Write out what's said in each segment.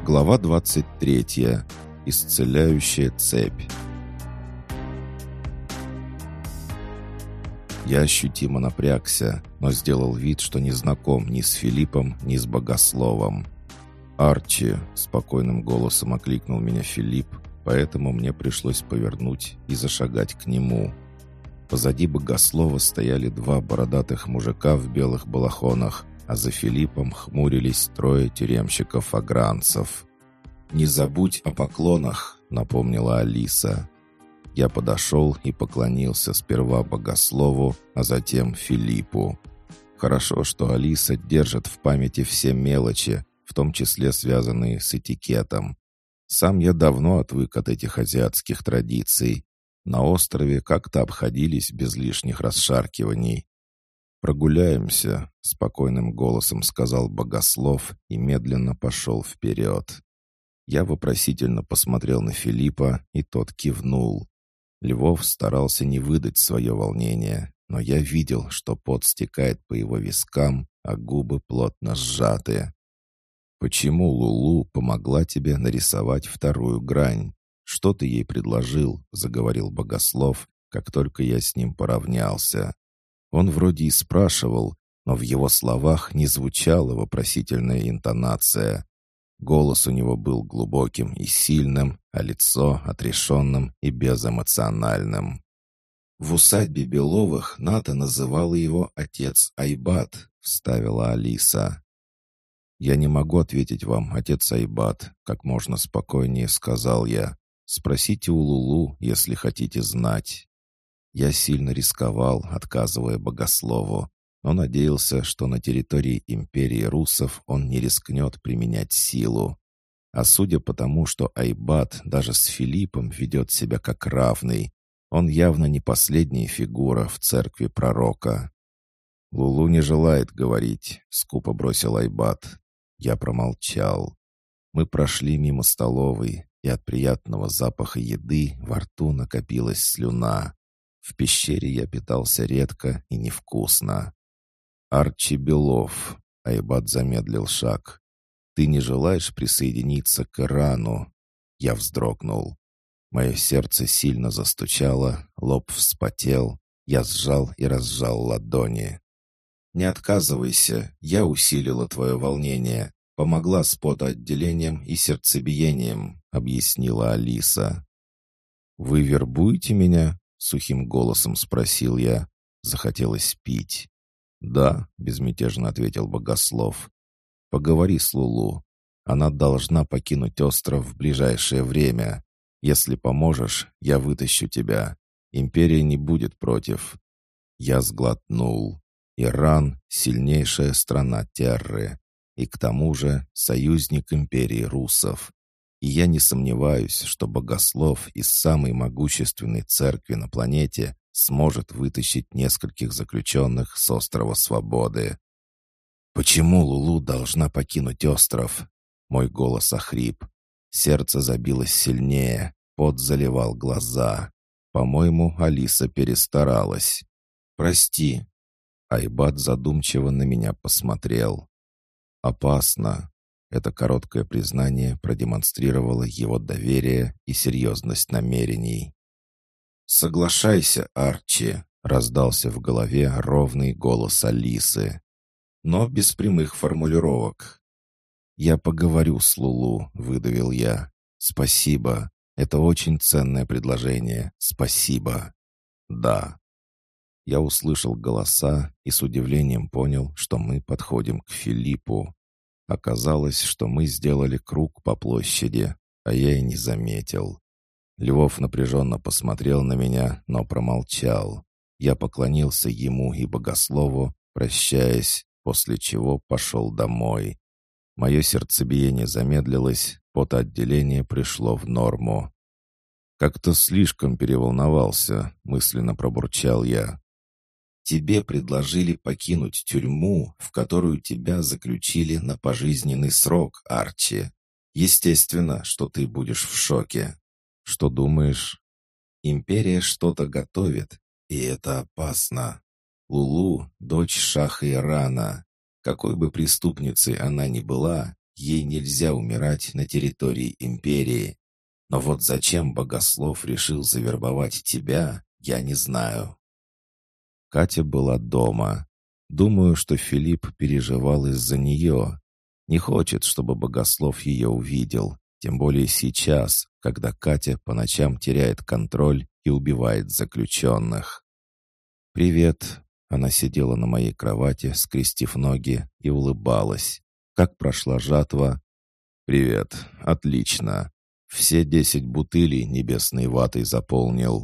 Глава 23. Исцеляющая цепь. Я ощутимо напрягся, но сделал вид, что не знаком ни с Филиппом, ни с богословом. «Арчи!» — спокойным голосом окликнул меня Филипп, поэтому мне пришлось повернуть и зашагать к нему. Позади богослова стояли два бородатых мужика в белых балахонах, а за Филиппом хмурились трое тюремщиков-агранцев. «Не забудь о поклонах», — напомнила Алиса. Я подошел и поклонился сперва богослову, а затем Филиппу. Хорошо, что Алиса держит в памяти все мелочи, в том числе связанные с этикетом. Сам я давно отвык от этих азиатских традиций. На острове как-то обходились без лишних расшаркиваний. «Прогуляемся», — спокойным голосом сказал богослов и медленно пошел вперед. Я вопросительно посмотрел на Филиппа, и тот кивнул. Львов старался не выдать свое волнение, но я видел, что пот стекает по его вискам, а губы плотно сжаты. «Почему Лулу помогла тебе нарисовать вторую грань? Что ты ей предложил?» — заговорил богослов, как только я с ним поравнялся. Он вроде и спрашивал, но в его словах не звучала вопросительная интонация. Голос у него был глубоким и сильным, а лицо отрешенным и безэмоциональным. «В усадьбе Беловых Ната называла его отец Айбат», — вставила Алиса. «Я не могу ответить вам, отец Айбат», — как можно спокойнее сказал я. «Спросите у Лулу, если хотите знать». Я сильно рисковал, отказывая богослову, но надеялся, что на территории империи русов он не рискнет применять силу. А судя по тому, что Айбат даже с Филиппом ведет себя как равный, он явно не последняя фигура в церкви пророка. «Лулу не желает говорить», — скупо бросил Айбат. Я промолчал. Мы прошли мимо столовой, и от приятного запаха еды во рту накопилась слюна. В пещере я питался редко и невкусно. «Арчи Белов», — Айбат замедлил шаг. «Ты не желаешь присоединиться к Ирану?» Я вздрогнул. Мое сердце сильно застучало, лоб вспотел. Я сжал и разжал ладони. «Не отказывайся, я усилила твое волнение, помогла с потоотделением и сердцебиением», — объяснила Алиса. «Вы вербуете меня?» — сухим голосом спросил я. Захотелось пить. «Да», — безмятежно ответил богослов. «Поговори с Лулу. Она должна покинуть остров в ближайшее время. Если поможешь, я вытащу тебя. Империя не будет против». Я сглотнул. Иран — сильнейшая страна Терры. И к тому же союзник империи русов. И я не сомневаюсь, что богослов из самой могущественной церкви на планете сможет вытащить нескольких заключенных с острова Свободы. «Почему Лулу должна покинуть остров?» Мой голос охрип. Сердце забилось сильнее, пот заливал глаза. По-моему, Алиса перестаралась. «Прости». Айбат задумчиво на меня посмотрел. «Опасно». Это короткое признание продемонстрировало его доверие и серьезность намерений. «Соглашайся, Арчи», — раздался в голове ровный голос Алисы. «Но без прямых формулировок». «Я поговорю с Лулу», — выдавил я. «Спасибо. Это очень ценное предложение. Спасибо». «Да». Я услышал голоса и с удивлением понял, что мы подходим к Филиппу. Оказалось, что мы сделали круг по площади, а я и не заметил. Львов напряженно посмотрел на меня, но промолчал. Я поклонился ему и богослову, прощаясь, после чего пошел домой. Мое сердцебиение замедлилось, потоотделение пришло в норму. «Как-то слишком переволновался», — мысленно пробурчал я. «Тебе предложили покинуть тюрьму, в которую тебя заключили на пожизненный срок, Арчи. Естественно, что ты будешь в шоке. Что думаешь?» «Империя что-то готовит, и это опасно. Лулу — дочь шаха Ирана. Какой бы преступницей она ни была, ей нельзя умирать на территории империи. Но вот зачем Богослов решил завербовать тебя, я не знаю». Катя была дома. Думаю, что Филипп переживал из-за нее. Не хочет, чтобы Богослов ее увидел, тем более сейчас, когда Катя по ночам теряет контроль и убивает заключенных. «Привет». Она сидела на моей кровати, скрестив ноги, и улыбалась. «Как прошла жатва?» «Привет. Отлично. Все 10 бутылей небесной ватой заполнил».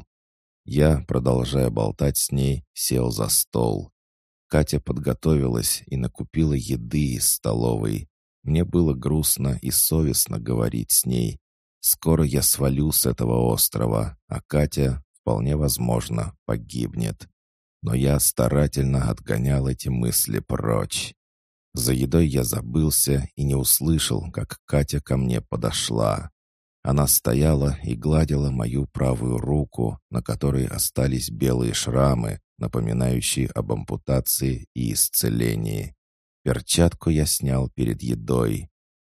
Я, продолжая болтать с ней, сел за стол. Катя подготовилась и накупила еды из столовой. Мне было грустно и совестно говорить с ней. Скоро я свалю с этого острова, а Катя, вполне возможно, погибнет. Но я старательно отгонял эти мысли прочь. За едой я забылся и не услышал, как Катя ко мне подошла. Она стояла и гладила мою правую руку, на которой остались белые шрамы, напоминающие об ампутации и исцелении. Перчатку я снял перед едой.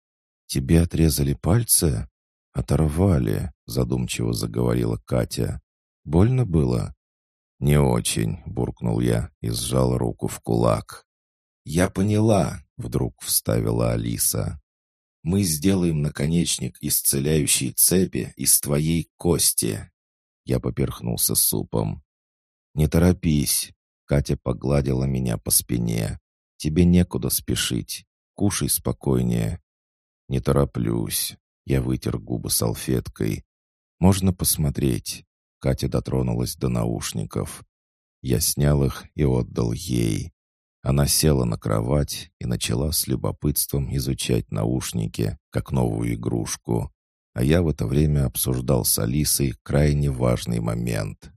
«Тебе отрезали пальцы?» «Оторвали», — задумчиво заговорила Катя. «Больно было?» «Не очень», — буркнул я и сжал руку в кулак. «Я поняла», — вдруг вставила Алиса. «Мы сделаем наконечник исцеляющей цепи из твоей кости». Я поперхнулся супом. «Не торопись», — Катя погладила меня по спине. «Тебе некуда спешить. Кушай спокойнее». «Не тороплюсь». Я вытер губы салфеткой. «Можно посмотреть?» Катя дотронулась до наушников. Я снял их и отдал ей. Она села на кровать и начала с любопытством изучать наушники, как новую игрушку. А я в это время обсуждал с Алисой крайне важный момент.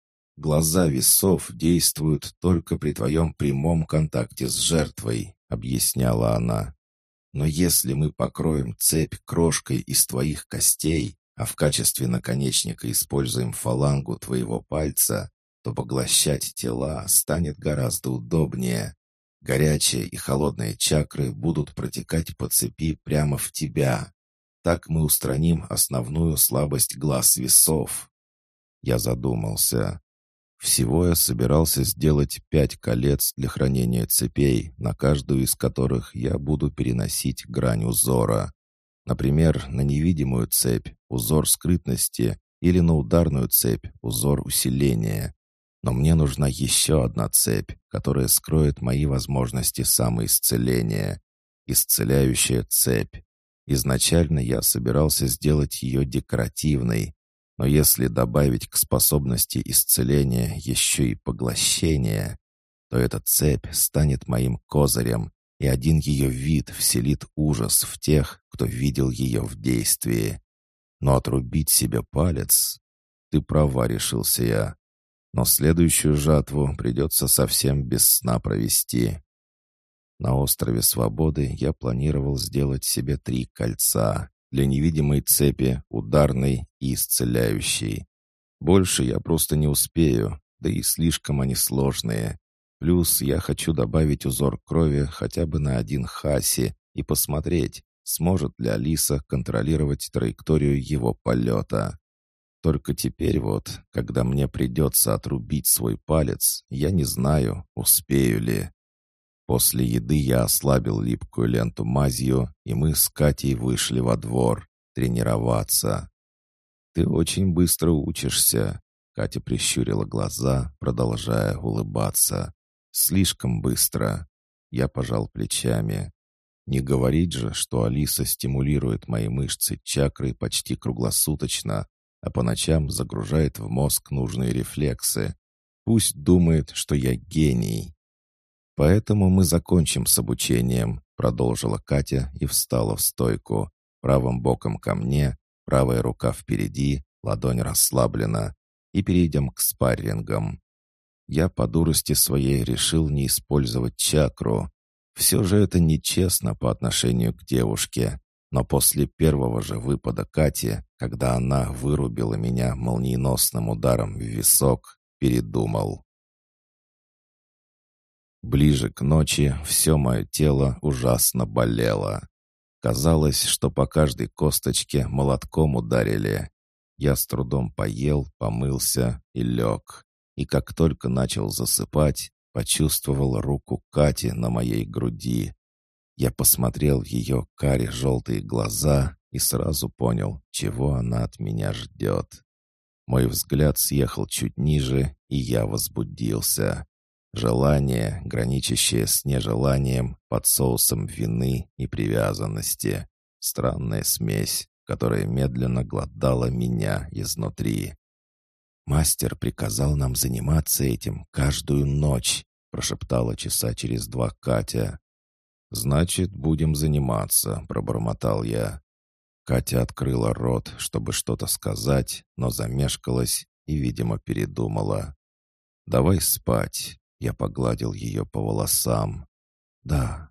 «Глаза весов действуют только при твоем прямом контакте с жертвой», — объясняла она. «Но если мы покроем цепь крошкой из твоих костей, а в качестве наконечника используем фалангу твоего пальца, то поглощать тела станет гораздо удобнее. Горячие и холодные чакры будут протекать по цепи прямо в тебя. Так мы устраним основную слабость глаз весов». Я задумался. Всего я собирался сделать 5 колец для хранения цепей, на каждую из которых я буду переносить грань узора. Например, на невидимую цепь узор скрытности или на ударную цепь узор усиления. Но мне нужна еще одна цепь, которая скроет мои возможности самоисцеления. Исцеляющая цепь. Изначально я собирался сделать ее декоративной, но если добавить к способности исцеления еще и поглощение, то эта цепь станет моим козырем, и один ее вид вселит ужас в тех, кто видел ее в действии. Но отрубить себе палец... Ты права, решился я. Но следующую жатву придется совсем без сна провести. На острове Свободы я планировал сделать себе 3 кольца для невидимой цепи, ударной и исцеляющей. Больше я просто не успею, да и слишком они сложные. Плюс я хочу добавить узор крови хотя бы на 1 хаси и посмотреть, сможет ли Алиса контролировать траекторию его полета. Только теперь вот, когда мне придется отрубить свой палец, я не знаю, успею ли. После еды я ослабил липкую ленту мазью, и мы с Катей вышли во двор тренироваться. «Ты очень быстро учишься», — Катя прищурила глаза, продолжая улыбаться. «Слишком быстро». Я пожал плечами. Не говорить же, что Алиса стимулирует мои мышцы чакрой почти круглосуточно, а по ночам загружает в мозг нужные рефлексы. Пусть думает, что я гений. «Поэтому мы закончим с обучением», — продолжила Катя и встала в стойку. Правым боком ко мне, правая рука впереди, ладонь расслаблена. И перейдем к спаррингам. Я по дурости своей решил не использовать чакру. Все же это нечестно по отношению к девушке. Но после первого же выпада Кати, когда она вырубила меня молниеносным ударом в висок, передумал. Ближе к ночи все мое тело ужасно болело. Казалось, что по каждой косточке молотком ударили. Я с трудом поел, помылся и лег. И как только начал засыпать, почувствовал руку Кати на моей груди. Я посмотрел в ее каре-желтые глаза и сразу понял, чего она от меня ждет. Мой взгляд съехал чуть ниже, и я возбудился. Желание, граничащее с нежеланием, под соусом вины и привязанности. Странная смесь, которая медленно глотала меня изнутри. «Мастер приказал нам заниматься этим каждую ночь», прошептала часа через 2 Катя. «Значит, будем заниматься», — пробормотал я. Катя открыла рот, чтобы что-то сказать, но замешкалась и, видимо, передумала. «Давай спать», — я погладил ее по волосам. «Да».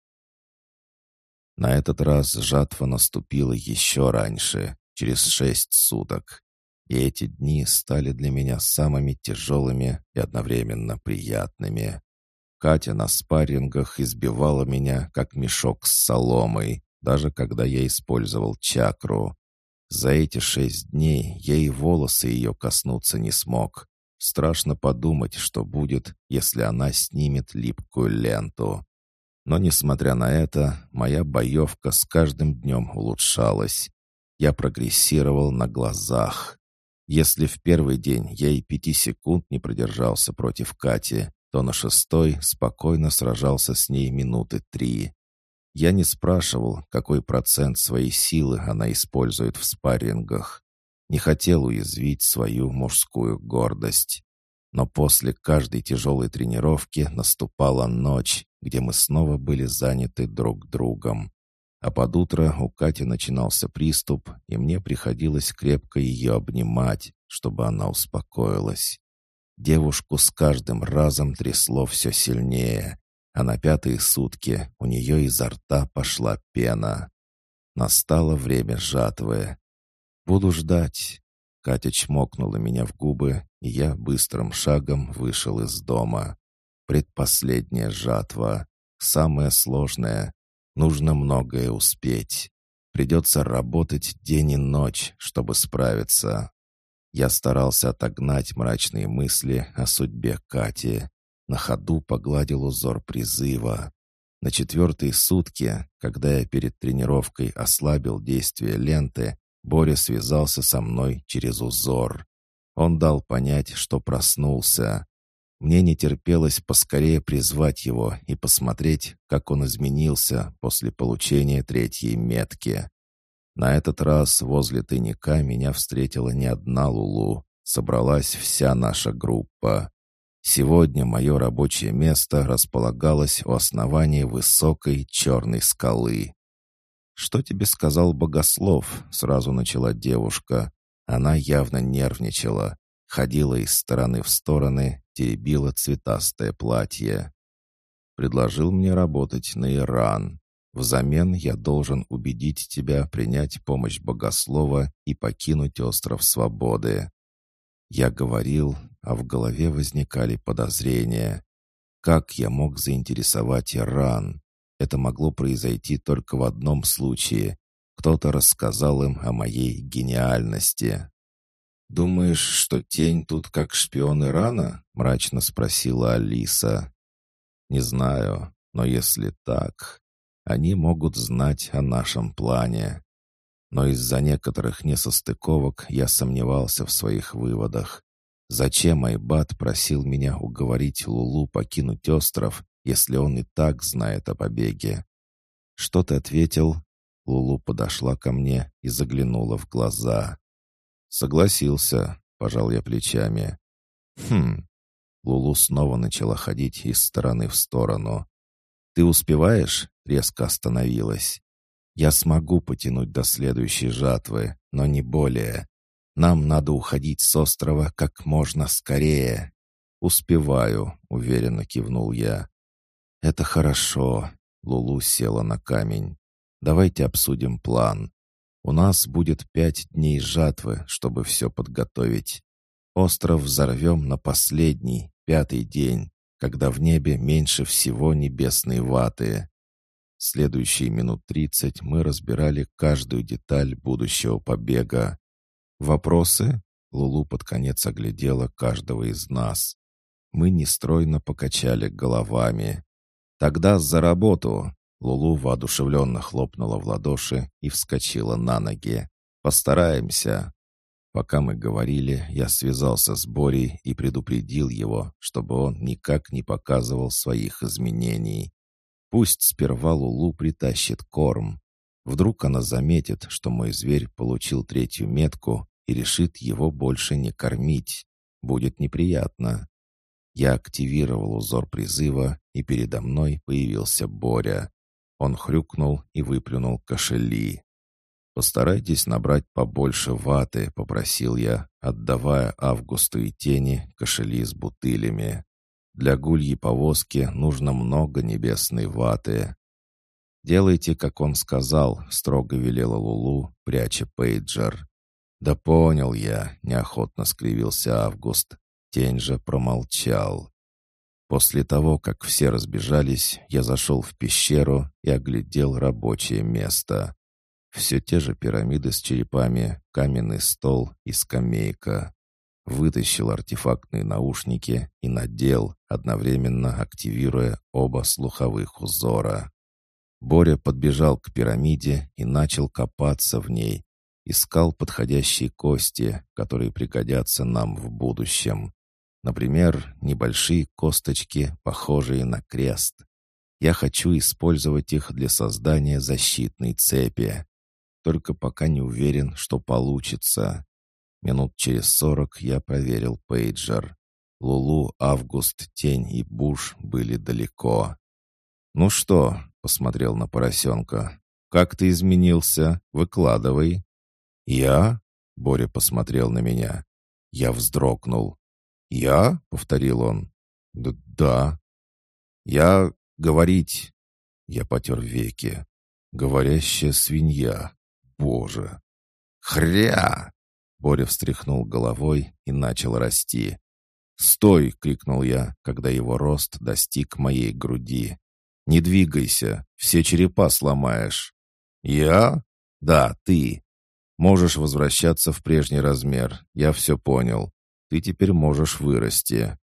На этот раз жатва наступила еще раньше, через 6 суток. И эти дни стали для меня самыми тяжелыми и одновременно приятными. Катя на спаррингах избивала меня, как мешок с соломой, даже когда я использовал чакру. За эти 6 дней я и волосы ее коснуться не смог. Страшно подумать, что будет, если она снимет липкую ленту. Но, несмотря на это, моя боевка с каждым днем улучшалась. Я прогрессировал на глазах. Если в первый день я и 5 секунд не продержался против Кати, то на 6-й спокойно сражался с ней минуты 3. Я не спрашивал, какой процент своей силы она использует в спаррингах. Не хотел уязвить свою мужскую гордость. Но после каждой тяжелой тренировки наступала ночь, где мы снова были заняты друг другом. А под утро у Кати начинался приступ, и мне приходилось крепко ее обнимать, чтобы она успокоилась. Девушку с каждым разом трясло все сильнее, а на 5-е сутки у нее изо рта пошла пена. Настало время жатвы. «Буду ждать». Катя чмокнула меня в губы, и я быстрым шагом вышел из дома. Предпоследняя жатва. Самая сложная. Нужно многое успеть. Придется работать день и ночь, чтобы справиться. Я старался отогнать мрачные мысли о судьбе Кати. На ходу погладил узор призыва. На 4-е сутки, когда я перед тренировкой ослабил действие ленты, Боря связался со мной через узор. Он дал понять, что проснулся. Мне не терпелось поскорее призвать его и посмотреть, как он изменился после получения 3-й метки. На этот раз возле тайника меня встретила не одна Лулу. Собралась вся наша группа. Сегодня мое рабочее место располагалось у основания высокой черной скалы. «Что тебе сказал богослов?» — сразу начала девушка. Она явно нервничала, ходила из стороны в стороны, теребила цветастое платье. «Предложил мне работать на Иран. Взамен я должен убедить тебя принять помощь богослова и покинуть остров Свободы». Я говорил, а в голове возникали подозрения. Как я мог заинтересовать Иран? Это могло произойти только в одном случае. Кто-то рассказал им о моей гениальности. «Думаешь, что тень тут как шпион Ирана?» — мрачно спросила Алиса. «Не знаю, но если так, они могут знать о нашем плане». Но из-за некоторых несостыковок я сомневался в своих выводах. Зачем Айбат просил меня уговорить Лулу покинуть остров, если он и так знает о побеге? «Что ты ответил?» Лулу подошла ко мне и заглянула в глаза. «Согласился», — пожал я плечами. «Хм». Лулу снова начала ходить из стороны в сторону. «Ты успеваешь?» — резко остановилась. «Я смогу потянуть до следующей жатвы, но не более. Нам надо уходить с острова как можно скорее». «Успеваю», — уверенно кивнул я. «Это хорошо», — Лулу села на камень. «Давайте обсудим план. У нас будет 5 дней жатвы, чтобы все подготовить. Остров взорвем на последний, 5-й день, когда в небе меньше всего небесной ваты». Следующие минут 30 мы разбирали каждую деталь будущего побега. «Вопросы?» — Лулу под конец оглядела каждого из нас. Мы нестройно покачали головами. «Тогда за работу!» Лулу воодушевленно хлопнула в ладоши и вскочила на ноги. «Постараемся!» Пока мы говорили, я связался с Борей и предупредил его, чтобы он никак не показывал своих изменений. Пусть сперва Лулу притащит корм. Вдруг она заметит, что мой зверь получил 3-ю метку и решит его больше не кормить. Будет неприятно. Я активировал узор призыва, и передо мной появился Боря. Он хрюкнул и выплюнул кошели. «Постарайтесь набрать побольше ваты», — попросил я, отдавая Августу и Тени кошели с бутылями. «Для гульей повозки нужно много небесной ваты». «Делайте, как он сказал», — строго велела Лулу, пряча пейджер. «Да понял я», — неохотно скривился Август. Тень же промолчал. После того, как все разбежались, я зашел в пещеру и оглядел рабочее место. Все те же пирамиды с черепами, каменный стол и скамейка. Вытащил артефактные наушники и надел, одновременно активируя оба слуховых узора. Боря подбежал к пирамиде и начал копаться в ней. Искал подходящие кости, которые пригодятся нам в будущем. Например, небольшие косточки, похожие на крест. Я хочу использовать их для создания защитной цепи. Только пока не уверен, что получится. Минут через 40 я проверил пейджер. Лулу, Август, Тень и Буш были далеко. «Ну что?» — посмотрел на поросенка. «Как ты изменился? Выкладывай». «Я?» — Боря посмотрел на меня. Я вздрогнул. «Я?» — повторил он. «Да». «Я... говорить...» Я потер веки. «Говорящая свинья. Боже!» «Хря!» Боря встряхнул головой и начал расти. «Стой!» — крикнул я, когда его рост достиг моей груди. «Не двигайся, все черепа сломаешь». «Я?» «Да, ты. Можешь возвращаться в прежний размер, я все понял. Ты теперь можешь вырасти».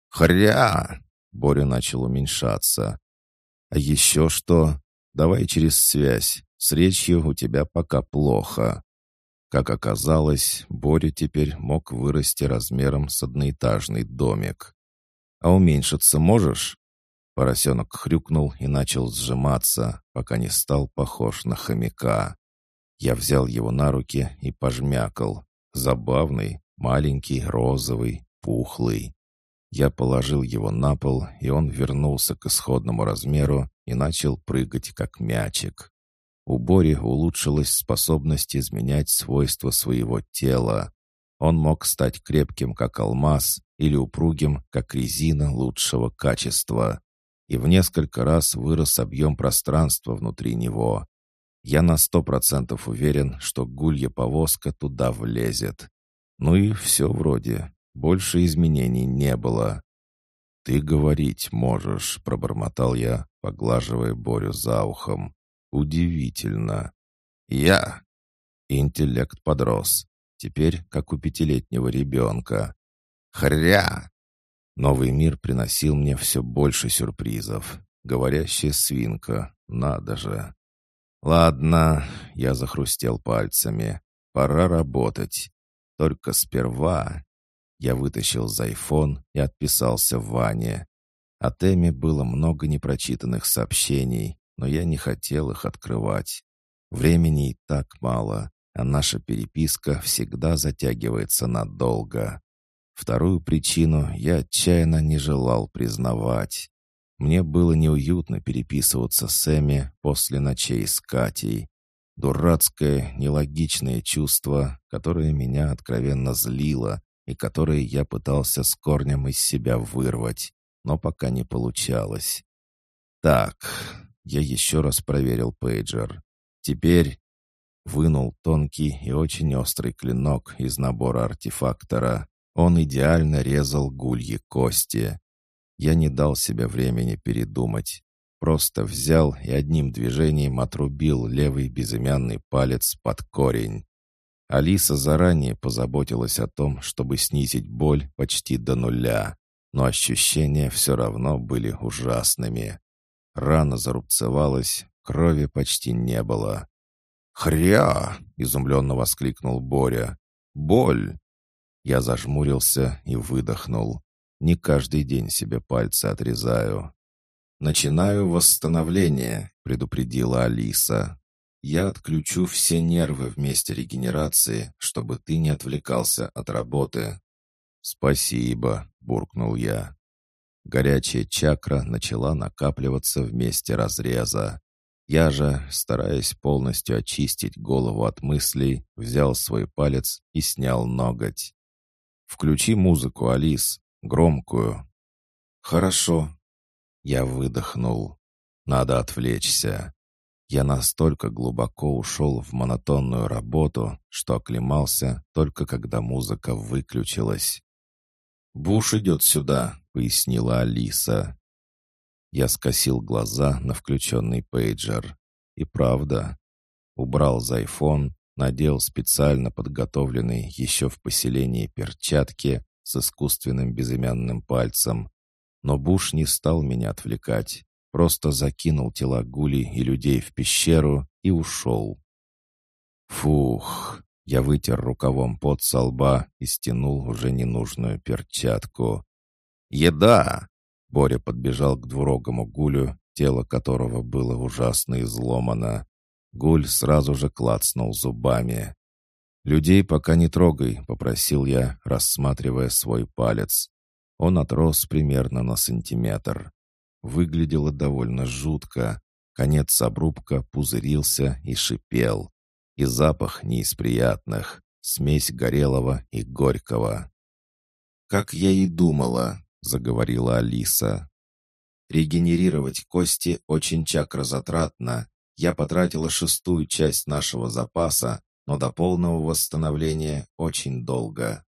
«Хря!» Боря начал уменьшаться. «А еще что? Давай через связь. С речью у тебя пока плохо». Как оказалось, Боря теперь мог вырасти размером с одноэтажный домик. «А уменьшиться можешь?» Поросенок хрюкнул и начал сжиматься, пока не стал похож на хомяка. Я взял его на руки и пожмякал. Забавный, маленький, розовый, пухлый. Я положил его на пол, и он вернулся к исходному размеру и начал прыгать, как мячик. У Бори улучшилась способность изменять свойства своего тела. Он мог стать крепким, как алмаз, или упругим, как резина лучшего качества. И в несколько раз вырос объем пространства внутри него. Я на 100% уверен, что гулья повозка туда влезет. Ну и все вроде. Больше изменений не было. «Ты говорить можешь», — пробормотал я, поглаживая Борю за ухом. «Удивительно». «Я?» Интеллект подрос. Теперь как у 5-летнего ребенка. «Хря!» Новый мир приносил мне все больше сюрпризов. Говорящая свинка. Надо же. «Ладно», — я захрустел пальцами. «Пора работать. Только сперва...» Я вытащил зайфон и отписался Ване. От Эми было много непрочитанных сообщений, но я не хотел их открывать. Времени и так мало, а наша переписка всегда затягивается надолго. Вторую причину я отчаянно не желал признавать. Мне было неуютно переписываться с Эми после ночей с Катей. Дурацкое, нелогичное чувство, которое меня откровенно злило и которое я пытался с корнем из себя вырвать, но пока не получалось. Так, я еще раз проверил пейджер. Теперь вынул тонкий и очень острый клинок из набора артефактора. Он идеально резал гульи кости. Я не дал себе времени передумать. просто взял и одним движением отрубил левый безымянный палец под корень. Алиса заранее позаботилась о том, чтобы снизить боль почти до нуля, но ощущения все равно были ужасными. Рана зарубцевалась, крови почти не было. «Хря!» — изумленно воскликнул Боря. «Боль!» Я зажмурился и выдохнул. Не каждый день себе пальцы отрезаю. «Начинаю восстановление», — предупредила Алиса. «Я отключу все нервы в месте регенерации, чтобы ты не отвлекался от работы». «Спасибо», — буркнул я. Горячая чакра начала накапливаться в месте разреза. Я же, стараясь полностью очистить голову от мыслей, взял свой палец и снял ноготь. «Включи музыку, Алис, громкую». «Хорошо». Я выдохнул. «Надо отвлечься». Я настолько глубоко ушел в монотонную работу, что оклемался только когда музыка выключилась. «Буш идет сюда», — пояснила Алиса. Я скосил глаза на включенный пейджер. И правда. Убрал зайфон, надел специально подготовленные еще в поселении перчатки с искусственным безымянным пальцем. Но Буш не стал меня отвлекать. Просто закинул тела гулей и людей в пещеру и ушел. Фух. Я вытер рукавом пот со лба и стянул уже ненужную перчатку. «Еда!» Боря подбежал к двурогому гулю, тело которого было ужасно изломано. Гуль сразу же клацнул зубами. «Людей пока не трогай», — попросил я, рассматривая свой палец. Он отрос примерно на сантиметр. Выглядело довольно жутко. Конец обрубка пузырился и шипел. И запах не из приятных. Смесь горелого и горького. «Как я и думала», — заговорила Алиса. «Регенерировать кости очень чакрозатратно. Я потратила 1/6 часть нашего запаса, но до полного восстановления очень долго».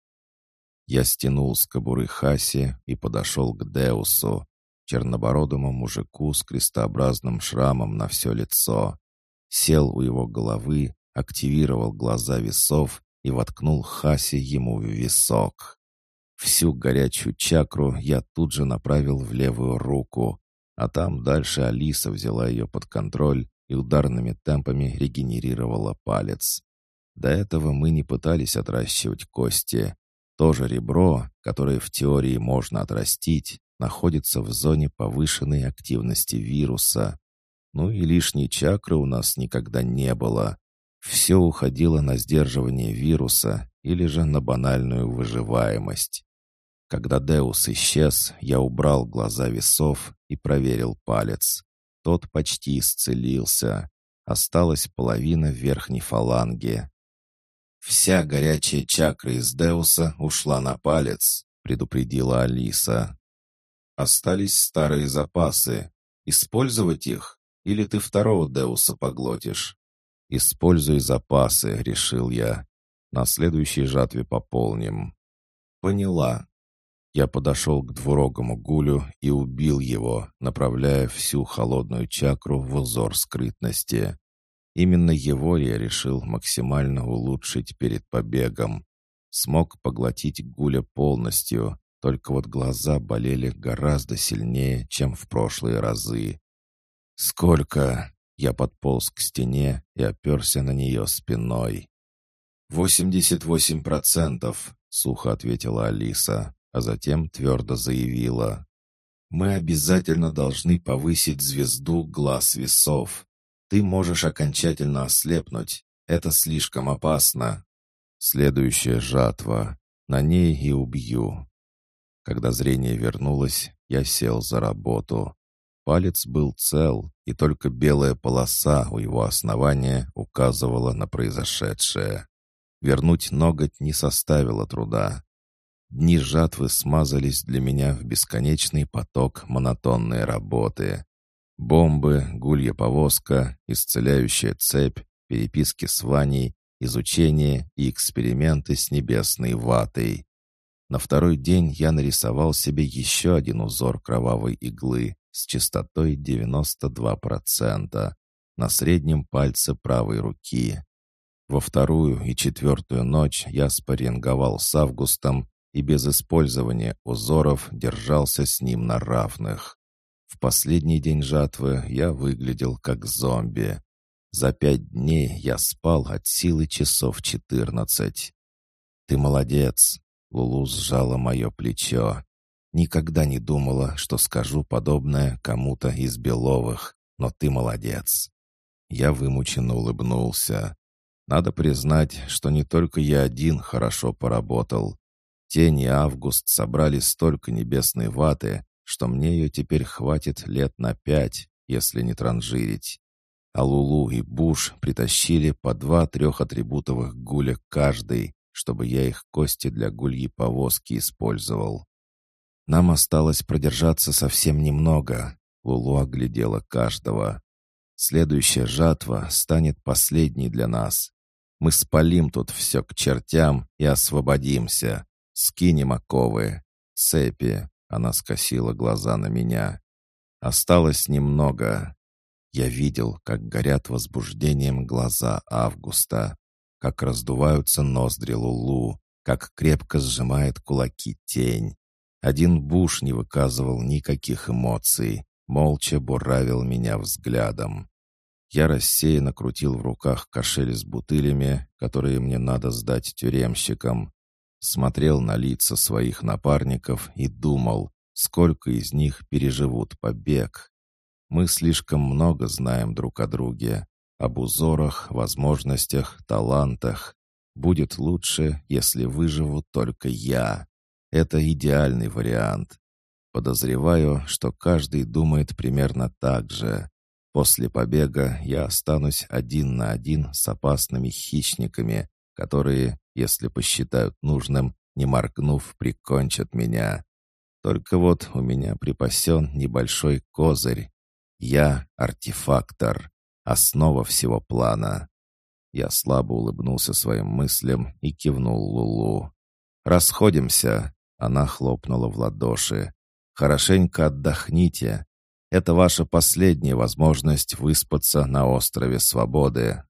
Я стянул с кобуры Хаси и подошел к Деусу, чернобородому мужику с крестообразным шрамом на все лицо. Сел у его головы, активировал глаза весов и воткнул Хаси ему в висок. Всю горячую чакру я тут же направил в левую руку, а там дальше Алиса взяла ее под контроль и ударными темпами регенерировала палец. До этого мы не пытались отращивать кости. То же ребро, которое в теории можно отрастить, находится в зоне повышенной активности вируса. Ну и лишней чакры у нас никогда не было. Все уходило на сдерживание вируса или же на банальную выживаемость. Когда Деус исчез, я убрал глаза весов и проверил палец. Тот почти исцелился. Осталась половина верхней фаланги. «Вся горячая чакра из Деуса ушла на палец», — предупредила Алиса. «Остались старые запасы. Использовать их? Или ты второго Деуса поглотишь?» «Используй запасы», — решил я. «На следующей жатве пополним». «Поняла». Я подошел к двурогому гулю и убил его, направляя всю холодную чакру в узор скрытности. Именно его я решил максимально улучшить перед побегом. Смог поглотить гуля полностью, только вот глаза болели гораздо сильнее, чем в прошлые разы. «Сколько?» Я подполз к стене и оперся на нее спиной. 88%, сухо ответила Алиса, а затем твердо заявила. «Мы обязательно должны повысить звезду глаз весов. Ты можешь окончательно ослепнуть. Это слишком опасно. Следующая жатва. На ней и убью». Когда зрение вернулось, я сел за работу. Палец был цел, и только белая полоса у его основания указывала на произошедшее. Вернуть ноготь не составило труда. Дни жатвы смазались для меня в бесконечный поток монотонной работы. Бомбы, гулья повозка, исцеляющая цепь, переписки с Ваней, изучение и эксперименты с небесной ватой. На второй день я нарисовал себе еще один узор кровавой иглы с частотой 92% на среднем пальце правой руки. Во вторую и четвертую ночь я спарринговал с Августом и без использования узоров держался с ним на равных. В последний день жатвы я выглядел как зомби. За 5 дней я спал от силы часов 14. «Ты молодец!» — Лулу сжала мое плечо. «Никогда не думала, что скажу подобное кому-то из Беловых, но ты молодец!» Я вымученно улыбнулся. Надо признать, что не только я один хорошо поработал. Тень и Август собрали столько небесной ваты, что мне ее теперь хватит лет на 5, если не транжирить. А Лулу и Буш притащили по 2 трехатрибутовых гуля каждый, чтобы я их кости для гульей повозки использовал. Нам осталось продержаться совсем немного. Лулу оглядела каждого. Следующая жатва станет последней для нас. Мы спалим тут все к чертям и освободимся. Скинем оковы. Цепи. Она скосила глаза на меня. Осталось немного. Я видел, как горят возбуждением глаза Августа, как раздуваются ноздри Лулу, как крепко сжимает кулаки тень. Один Буш не выказывал никаких эмоций, молча буравил меня взглядом. Я рассеянно крутил в руках кошель с бутылями, которые мне надо сдать тюремщикам. Смотрел на лица своих напарников и думал, сколько из них переживут побег. Мы слишком много знаем друг о друге, об узорах, возможностях, талантах. Будет лучше, если выживу только я. Это идеальный вариант. Подозреваю, что каждый думает примерно так же. После побега я останусь 1 на 1 с опасными хищниками, которые, если посчитают нужным, не моргнув, прикончат меня. Только вот у меня припасен небольшой козырь. Я артефактор, основа всего плана. Я слабо улыбнулся своим мыслям и кивнул Лулу. «Расходимся!» — она хлопнула в ладоши. «Хорошенько отдохните. Это ваша последняя возможность выспаться на острове Свободы».